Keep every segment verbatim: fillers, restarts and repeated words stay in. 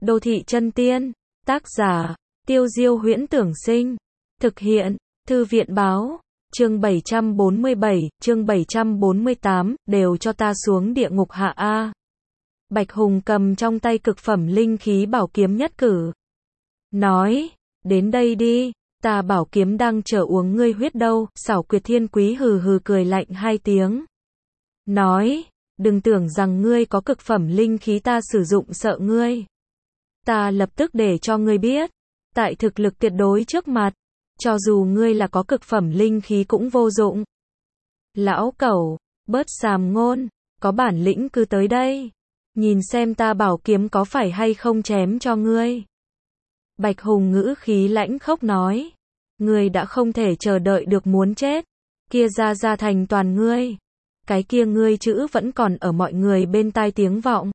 Đô thị chân tiên, tác giả, Tiêu Diêu Huyễn Tưởng Sinh, thực hiện, Thư viện báo, chương bảy trăm bốn mươi bảy, chương bảy trăm bốn mươi tám, đều cho ta xuống địa ngục hạ a. Bạch Hùng cầm trong tay cực phẩm linh khí bảo kiếm nhất cử. Nói, đến đây đi, ta bảo kiếm đang chờ uống ngươi huyết đâu, Xảo Quyệt Thiên Quý hừ hừ cười lạnh hai tiếng. Nói, đừng tưởng rằng ngươi có cực phẩm linh khí ta sử dụng sợ ngươi. Ta lập tức để cho ngươi biết, tại thực lực tuyệt đối trước mặt, cho dù ngươi là có cực phẩm linh khí cũng vô dụng. Lão cẩu, bớt xàm ngôn, có bản lĩnh cứ tới đây, nhìn xem ta bảo kiếm có phải hay không chém cho ngươi. Bạch Hùng ngữ khí lãnh khốc nói, ngươi đã không thể chờ đợi được muốn chết, kia ra ra thành toàn ngươi. Cái kia ngươi chữ vẫn còn ở mọi người bên tai tiếng vọng.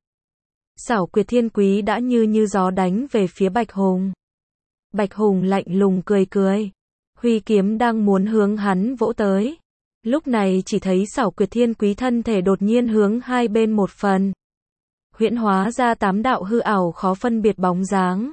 Xảo Quyệt Thiên Quý đã như như gió đánh về phía Bạch Hùng. Bạch Hùng lạnh lùng cười cười, huy kiếm đang muốn hướng hắn vỗ tới. Lúc này chỉ thấy Xảo Quyệt Thiên Quý thân thể đột nhiên hướng hai bên một phần, huyễn hóa ra tám đạo hư ảo khó phân biệt bóng dáng,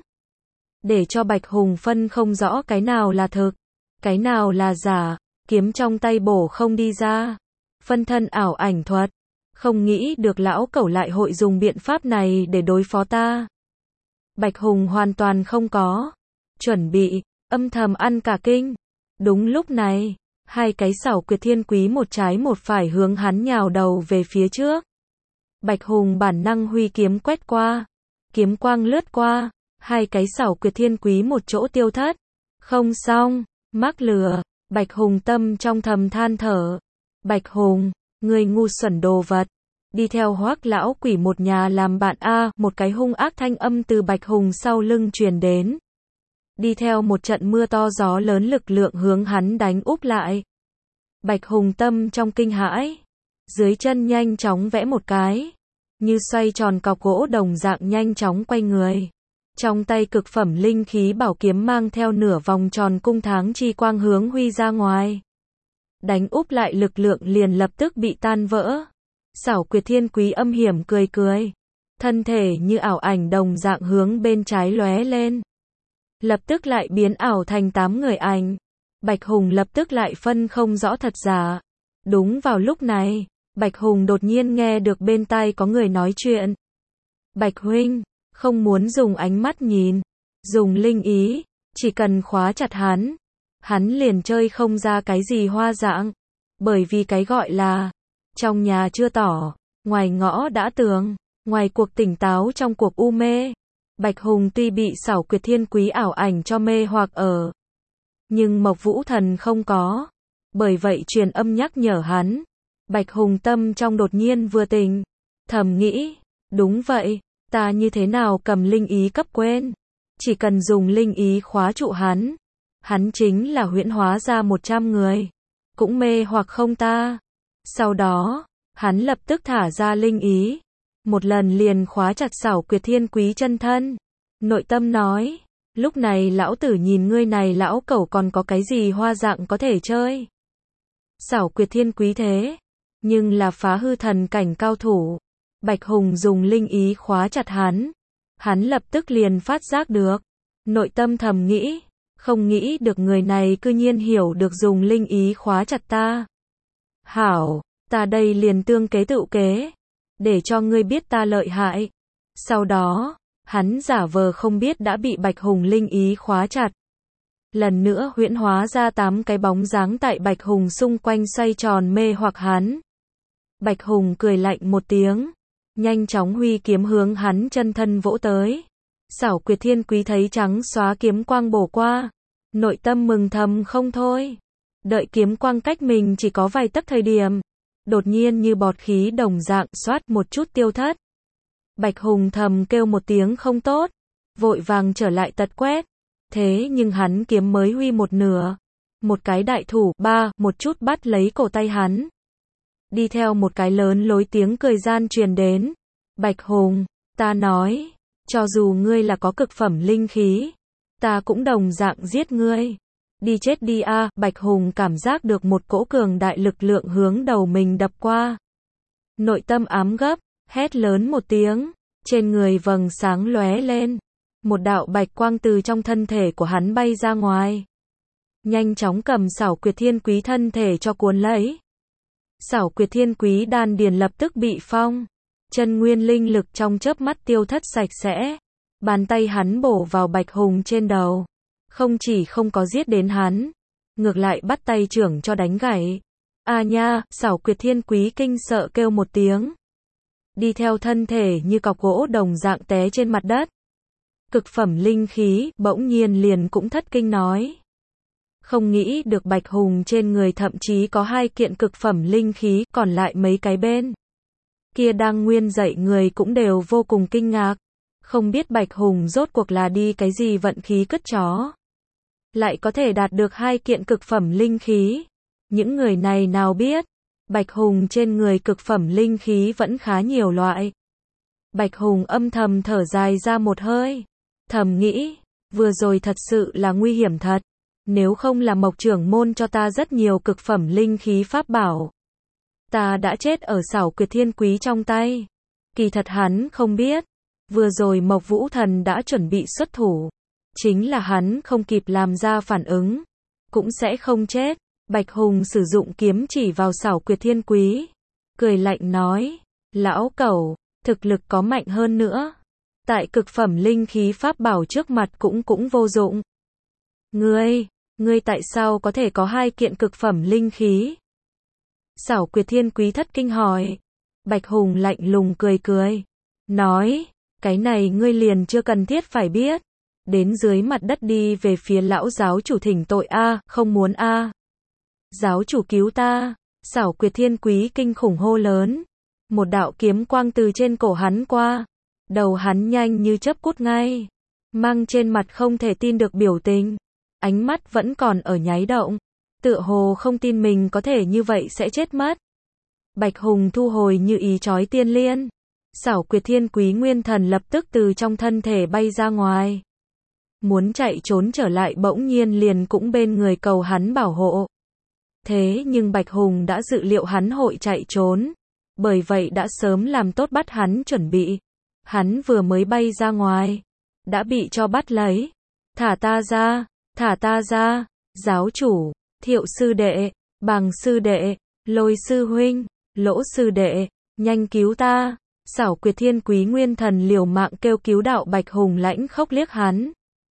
để cho Bạch Hùng phân không rõ cái nào là thực, cái nào là giả. Kiếm trong tay bổ không đi ra, phân thân ảo ảnh thuật. Không nghĩ được lão cẩu lại hội dùng biện pháp này để đối phó ta. Bạch Hùng hoàn toàn không có chuẩn bị, âm thầm ăn cả kinh. Đúng lúc này, hai cái Xảo Quyệt Thiên Quý một trái một phải hướng hắn nhào đầu về phía trước. Bạch Hùng bản năng huy kiếm quét qua, kiếm quang lướt qua, hai cái Xảo Quyệt Thiên Quý một chỗ tiêu thất. Không xong, mắc lừa. Bạch Hùng tâm trong thầm than thở. Bạch Hùng, người ngu xuẩn đồ vật, đi theo Hoắc lão quỷ một nhà làm bạn a. Một cái hung ác thanh âm từ Bạch Hùng sau lưng truyền đến. Đi theo một trận mưa to gió lớn lực lượng hướng hắn đánh úp lại. Bạch Hùng tâm trong kinh hãi, dưới chân nhanh chóng vẽ một cái, như xoay tròn cọc gỗ đồng dạng nhanh chóng quay người. Trong tay cực phẩm linh khí bảo kiếm mang theo nửa vòng tròn cung tháng chi quang hướng huy ra ngoài. Đánh úp lại lực lượng liền lập tức bị tan vỡ. Xảo Quyệt Thiên Quý âm hiểm cười cười, thân thể như ảo ảnh đồng dạng hướng bên trái lóe lên, lập tức lại biến ảo thành tám người ảnh. Bạch Hùng lập tức lại phân không rõ thật giả. Đúng vào lúc này, Bạch Hùng đột nhiên nghe được bên tai có người nói chuyện. Bạch huynh, không muốn dùng ánh mắt nhìn, dùng linh ý, chỉ cần khóa chặt hắn, hắn liền chơi không ra cái gì hoa dạng. Bởi vì cái gọi là trong nhà chưa tỏ, ngoài ngõ đã tường, ngoài cuộc tỉnh táo trong cuộc u mê. Bạch Hùng tuy bị Xảo Quyệt Thiên Quý ảo ảnh cho mê hoặc ở, nhưng Mộc Vũ Thần không có, bởi vậy truyền âm nhắc nhở hắn. Bạch Hùng tâm trong đột nhiên vừa tỉnh, thầm nghĩ, đúng vậy, ta như thế nào cầm linh ý cấp quên, chỉ cần dùng linh ý khóa trụ hắn, hắn chính là huyễn hóa ra một trăm người, cũng mê hoặc không ta. Sau đó, hắn lập tức thả ra linh ý, một lần liền khóa chặt Xảo Quyệt Thiên Quý chân thân. Nội tâm nói, lúc này lão tử nhìn ngươi này lão cẩu còn có cái gì hoa dạng có thể chơi. Xảo Quyệt Thiên Quý thế, nhưng là phá hư thần cảnh cao thủ. Bạch Hùng dùng linh ý khóa chặt hắn, hắn lập tức liền phát giác được. Nội tâm thầm nghĩ, không nghĩ được người này cư nhiên hiểu được dùng linh ý khóa chặt ta. Hảo, ta đây liền tương kế tự kế, để cho ngươi biết ta lợi hại. Sau đó, hắn giả vờ không biết đã bị Bạch Hùng linh ý khóa chặt. Lần nữa huyễn hóa ra tám cái bóng dáng tại Bạch Hùng xung quanh xoay tròn mê hoặc hắn. Bạch Hùng cười lạnh một tiếng, nhanh chóng huy kiếm hướng hắn chân thân vỗ tới. Xảo Quyệt Thiên Quý thấy trắng xóa kiếm quang bổ qua, nội tâm mừng thầm không thôi. Đợi kiếm quang cách mình chỉ có vài tấc thời điểm, đột nhiên như bọt khí đồng dạng xoát một chút tiêu thất. Bạch Hùng thầm kêu một tiếng không tốt, vội vàng trở lại tật quét. Thế nhưng hắn kiếm mới huy một nửa, một cái đại thủ ba một chút bắt lấy cổ tay hắn. Đi theo một cái lớn lối tiếng cười gian truyền đến. Bạch Hùng, ta nói, cho dù ngươi là có cực phẩm linh khí, ta cũng đồng dạng giết ngươi. Đi chết đi a. À. Bạch Hùng cảm giác được một cỗ cường đại lực lượng hướng đầu mình đập qua. Nội tâm ám gấp, hét lớn một tiếng, trên người vầng sáng lóe lên, một đạo bạch quang từ trong thân thể của hắn bay ra ngoài. Nhanh chóng cầm Xảo Quyệt Thiên Quý thân thể cho cuốn lấy. Xảo Quyệt Thiên Quý đan điền lập tức bị phong. Chân nguyên linh lực trong chớp mắt tiêu thất sạch sẽ. Bàn tay hắn bổ vào Bạch Hùng trên đầu. Không chỉ không có giết đến hắn, ngược lại bắt tay trưởng cho đánh gãy. A nha, Xảo Quyệt Thiên Quý kinh sợ kêu một tiếng. Đi theo thân thể như cọc gỗ đồng dạng té trên mặt đất. Cực phẩm linh khí, bỗng nhiên liền cũng thất kinh nói. Không nghĩ được Bạch Hùng trên người thậm chí có hai kiện cực phẩm linh khí, còn lại mấy cái bên kia đang nguyên dậy người cũng đều vô cùng kinh ngạc. Không biết Bạch Hùng rốt cuộc là đi cái gì vận khí cất chó. Lại có thể đạt được hai kiện cực phẩm linh khí. Những người này nào biết, Bạch Hùng trên người cực phẩm linh khí vẫn khá nhiều loại. Bạch Hùng âm thầm thở dài ra một hơi. Thầm nghĩ, vừa rồi thật sự là nguy hiểm thật. Nếu không là Mộc trưởng môn cho ta rất nhiều cực phẩm linh khí pháp bảo, ta đã chết ở Xảo Quyệt Thiên Quý trong tay. Kỳ thật hắn không biết, vừa rồi Mộc Vũ Thần đã chuẩn bị xuất thủ. Chính là hắn không kịp làm ra phản ứng, cũng sẽ không chết. Bạch Hùng sử dụng kiếm chỉ vào Xảo Quyệt Thiên Quý, cười lạnh nói, lão cẩu, thực lực có mạnh hơn nữa, tại cực phẩm linh khí pháp bảo trước mặt cũng cũng vô dụng. Ngươi, ngươi tại sao có thể có hai kiện cực phẩm linh khí? Xảo Quyệt Thiên Quý thất kinh hỏi. Bạch Hùng lạnh lùng cười cười, nói, cái này ngươi liền chưa cần thiết phải biết. Đến dưới mặt đất đi về phía lão giáo chủ thỉnh tội a, không muốn a. Giáo chủ cứu ta. Xảo Quyệt Thiên Quý kinh khủng hô lớn. Một đạo kiếm quang từ trên cổ hắn qua. Đầu hắn nhanh như chớp cút ngay. Mang trên mặt không thể tin được biểu tình. Ánh mắt vẫn còn ở nháy động. Tựa hồ không tin mình có thể như vậy sẽ chết mất. Bạch Hùng thu hồi như ý chói tiên liên. Xảo Quyệt Thiên Quý nguyên thần lập tức từ trong thân thể bay ra ngoài. Muốn chạy trốn trở lại bỗng nhiên liền cũng bên người cầu hắn bảo hộ. Thế nhưng Bạch Hùng đã dự liệu hắn hội chạy trốn. Bởi vậy đã sớm làm tốt bắt hắn chuẩn bị. Hắn vừa mới bay ra ngoài. Đã bị cho bắt lấy. Thả ta ra, thả ta ra, giáo chủ, Thiệu sư đệ, Bằng sư đệ, Lôi sư huynh, Lỗ sư đệ, nhanh cứu ta. Xảo Quyệt Thiên Quý nguyên thần liều mạng kêu cứu đạo. Bạch Hùng lãnh khốc liếc hắn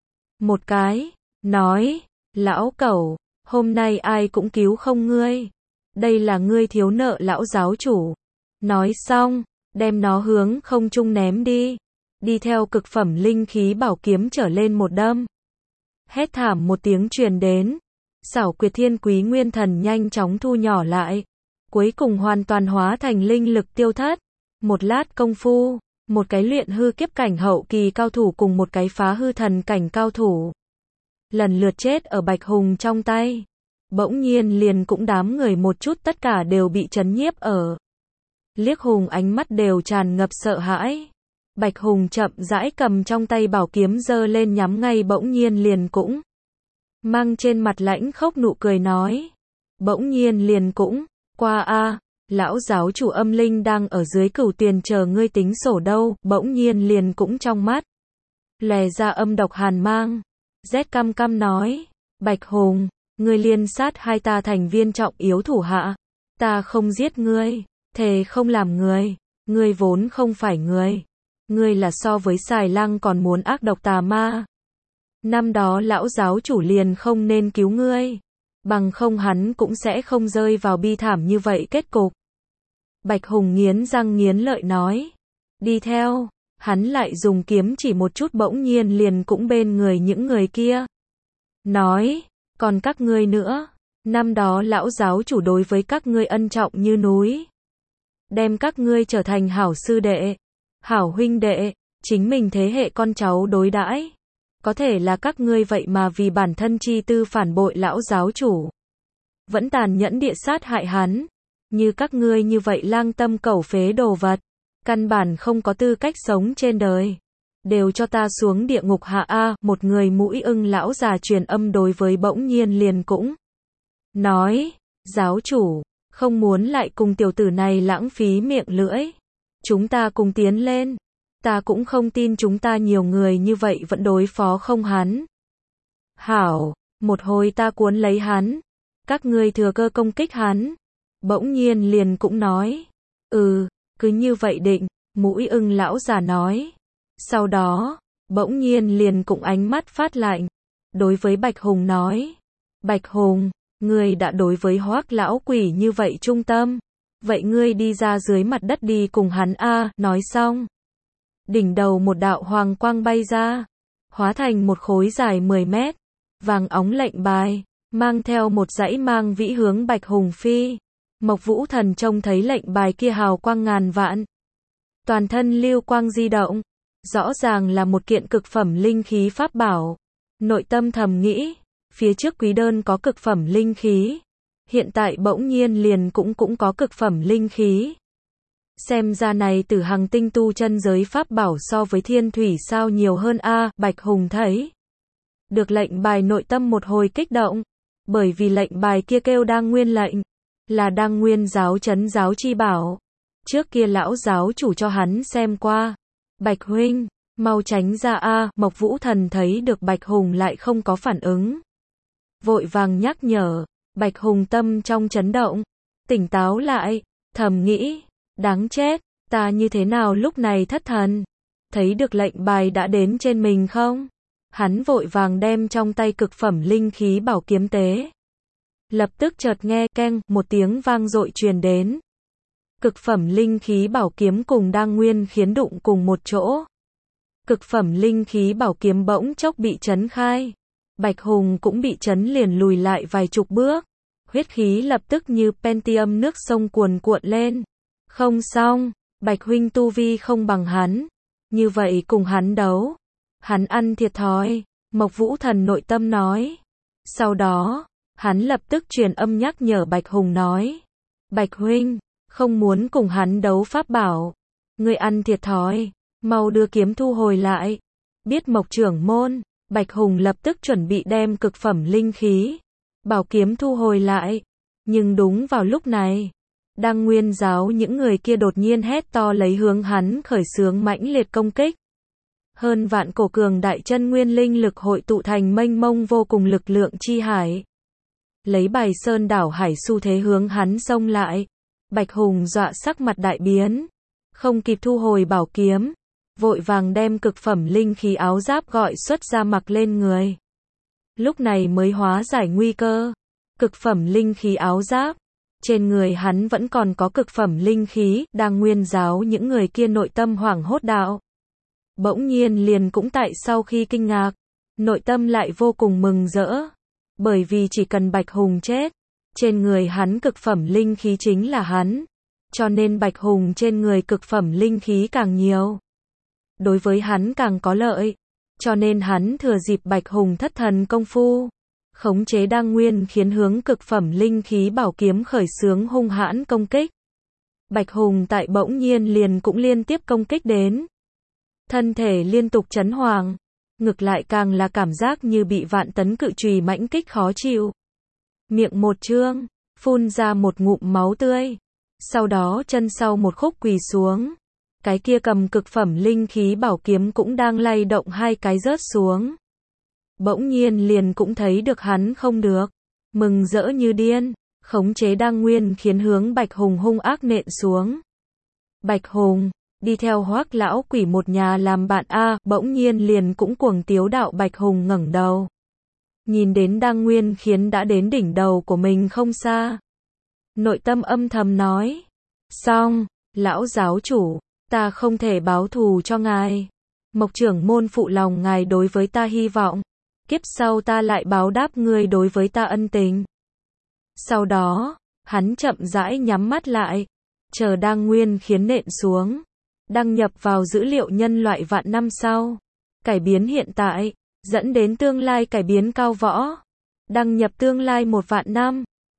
một cái, nói, lão cẩu, hôm nay ai cũng cứu không ngươi. Đây là ngươi thiếu nợ lão giáo chủ. Nói xong, đem nó hướng không trung ném đi. Đi theo cực phẩm linh khí bảo kiếm trở lên một đâm. Hét thảm một tiếng truyền đến. Xảo Quyệt Thiên Quý nguyên thần nhanh chóng thu nhỏ lại. Cuối cùng hoàn toàn hóa thành linh lực tiêu thất. Một lát công phu, một cái luyện hư kiếp cảnh hậu kỳ cao thủ cùng một cái phá hư thần cảnh cao thủ lần lượt chết ở Bạch Hùng trong tay. Bỗng nhiên liền cũng đám người một chút tất cả đều bị chấn nhiếp ở. Liếc Hùng ánh mắt đều tràn ngập sợ hãi. Bạch Hùng chậm rãi cầm trong tay bảo kiếm giơ lên nhắm ngay bỗng nhiên liền cũng mang trên mặt lãnh khốc nụ cười nói. Bỗng nhiên liền cũng, qua a, lão giáo chủ âm linh đang ở dưới cửu tiền chờ ngươi tính sổ đâu. Bỗng nhiên liền cũng trong mắt lè ra âm độc hàn mang. Rét căm căm nói, Bạch Hùng, ngươi liên sát hai ta thành viên trọng yếu thủ hạ. Ta không giết ngươi, thề không làm người. Ngươi vốn không phải người. Ngươi là so với Xài Lăng còn muốn ác độc tà ma. Năm đó lão giáo chủ liền không nên cứu ngươi. Bằng không hắn cũng sẽ không rơi vào bi thảm như vậy kết cục. Bạch Hùng nghiến răng nghiến lợi nói. Đi theo, hắn lại dùng kiếm chỉ một chút bỗng nhiên liền cũng bên người những người kia. Nói, còn các ngươi nữa, năm đó lão giáo chủ đối với các ngươi ân trọng như núi. Đem các ngươi trở thành hảo sư đệ, hảo huynh đệ, chính mình thế hệ con cháu đối đãi. Có thể là các ngươi vậy mà vì bản thân chi tư phản bội lão giáo chủ. Vẫn tàn nhẫn địa sát hại hắn. Như các ngươi như vậy lang tâm cẩu phế đồ vật. Căn bản không có tư cách sống trên đời. Đều cho ta xuống địa ngục hạ a. Một người mũi ưng lão già truyền âm đối với bỗng nhiên liền cũng nói, giáo chủ, không muốn lại cùng tiểu tử này lãng phí miệng lưỡi. Chúng ta cùng tiến lên. Ta cũng không tin chúng ta nhiều người như vậy vẫn đối phó không hắn. Hảo, một hồi ta cuốn lấy hắn. Các ngươi thừa cơ công kích hắn. Bỗng nhiên liền cũng nói. Ừ, cứ như vậy định, mũi ưng lão già nói. Sau đó, bỗng nhiên liền cũng ánh mắt phát lạnh. Đối với Bạch Hùng nói. Bạch Hùng, ngươi đã đối với Hoắc lão quỷ như vậy trung tâm. Vậy ngươi đi ra dưới mặt đất đi cùng hắn a. Nói xong. Đỉnh đầu một đạo hoàng quang bay ra. Hóa thành một khối dài mười mét. Vàng óng lệnh bài. Mang theo một dãy mang vĩ hướng Bạch Hùng phi. Mộc Vũ Thần trông thấy lệnh bài kia hào quang ngàn vạn. Toàn thân lưu quang di động. Rõ ràng là một kiện cực phẩm linh khí pháp bảo. Nội tâm thầm nghĩ. Phía trước quý đơn có cực phẩm linh khí. Hiện tại bỗng nhiên liền cũng cũng có cực phẩm linh khí. Xem ra này Tử Hằng tinh tu chân giới pháp bảo so với thiên thủy sao nhiều hơn a. Bạch Hùng thấy. Được lệnh bài nội tâm một hồi kích động. Bởi vì lệnh bài kia kêu Đăng Nguyên lệnh. Là Đăng Nguyên giáo trấn giáo chi bảo. Trước kia lão giáo chủ cho hắn xem qua. Bạch huynh, mau tránh ra a. Mộc Vũ Thần thấy được Bạch Hùng lại không có phản ứng. Vội vàng nhắc nhở. Bạch Hùng tâm trong chấn động. Tỉnh táo lại. Thầm nghĩ. Đáng chết. Ta như thế nào lúc này thất thần. Thấy được lệnh bài đã đến trên mình không? Hắn vội vàng đem trong tay cực phẩm linh khí bảo kiếm tế. Lập tức chợt nghe keng một tiếng vang dội truyền đến. Cực phẩm linh khí bảo kiếm cùng Đăng Nguyên khiến đụng cùng một chỗ. Cực phẩm linh khí bảo kiếm bỗng chốc bị chấn khai. Bạch Hùng cũng bị chấn liền lùi lại vài chục bước. Huyết khí lập tức như Pentium nước sông cuồn cuộn lên. Không xong, Bạch huynh tu vi không bằng hắn. Như vậy cùng hắn đấu. Hắn ăn thiệt thòi. Mộc Vũ Thần nội tâm nói. Sau đó, hắn lập tức truyền âm nhắc nhở Bạch Hùng nói. Bạch huynh, không muốn cùng hắn đấu pháp bảo. Ngươi ăn thiệt thòi. Mau đưa kiếm thu hồi lại. Biết Mộc trưởng môn. Bạch Hùng lập tức chuẩn bị đem cực phẩm linh khí. Bảo kiếm thu hồi lại. Nhưng đúng vào lúc này. Đăng Nguyên giáo những người kia đột nhiên hét to lấy hướng hắn khởi xướng mãnh liệt công kích. Hơn vạn cổ cường đại chân nguyên linh lực hội tụ thành mênh mông vô cùng lực lượng chi hải. Lấy bài sơn đảo hải xu thế hướng hắn xông lại. Bạch Hùng dọa sắc mặt đại biến. Không kịp thu hồi bảo kiếm. Vội vàng đem cực phẩm linh khí áo giáp gọi xuất ra mặc lên người. Lúc này mới hóa giải nguy cơ. Cực phẩm linh khí áo giáp. Trên người hắn vẫn còn có cực phẩm linh khí. Đang Nguyên giáo những người kia nội tâm hoảng hốt đạo. Bỗng nhiên liền cũng tại sau khi kinh ngạc. Nội tâm lại vô cùng mừng rỡ. Bởi vì chỉ cần Bạch Hùng chết. Trên người hắn cực phẩm linh khí chính là hắn. Cho nên Bạch Hùng trên người cực phẩm linh khí càng nhiều. Đối với hắn càng có lợi. Cho nên hắn thừa dịp Bạch Hùng thất thần công phu. Khống chế Đăng Nguyên khiến hướng cực phẩm linh khí bảo kiếm khởi xướng hung hãn công kích. Bạch Hùng tại bỗng nhiên liền cũng liên tiếp công kích đến. Thân thể liên tục chấn hoàng. Ngược lại càng là cảm giác như bị vạn tấn cự chùy mãnh kích khó chịu. Miệng một trương, phun ra một ngụm máu tươi. Sau đó chân sau một khúc quỳ xuống. Cái kia cầm cực phẩm linh khí bảo kiếm cũng đang lay động hai cái rớt xuống. Bỗng nhiên liền cũng thấy được hắn không được. Mừng rỡ như điên. Khống chế Đăng Nguyên khiến hướng Bạch Hùng hung ác nện xuống. Bạch Hùng, đi theo Hoắc lão quỷ một nhà làm bạn a. Bỗng nhiên liền cũng cuồng tiếu đạo. Bạch Hùng ngẩng đầu. Nhìn đến Đăng Nguyên khiến đã đến đỉnh đầu của mình không xa. Nội tâm âm thầm nói. Xong, lão giáo chủ, ta không thể báo thù cho ngài. Mộc trưởng môn phụ lòng ngài đối với ta hy vọng. Kiếp sau ta lại báo đáp ngươi đối với ta ân tình. Sau đó, hắn chậm rãi nhắm mắt lại. Chờ Đăng Nguyên khiến nện xuống. Đăng nhập vào dữ liệu nhân loại vạn năm sau. Cải biến hiện tại. Dẫn đến tương lai cải biến cao võ. Đăng nhập tương lai một vạn năm.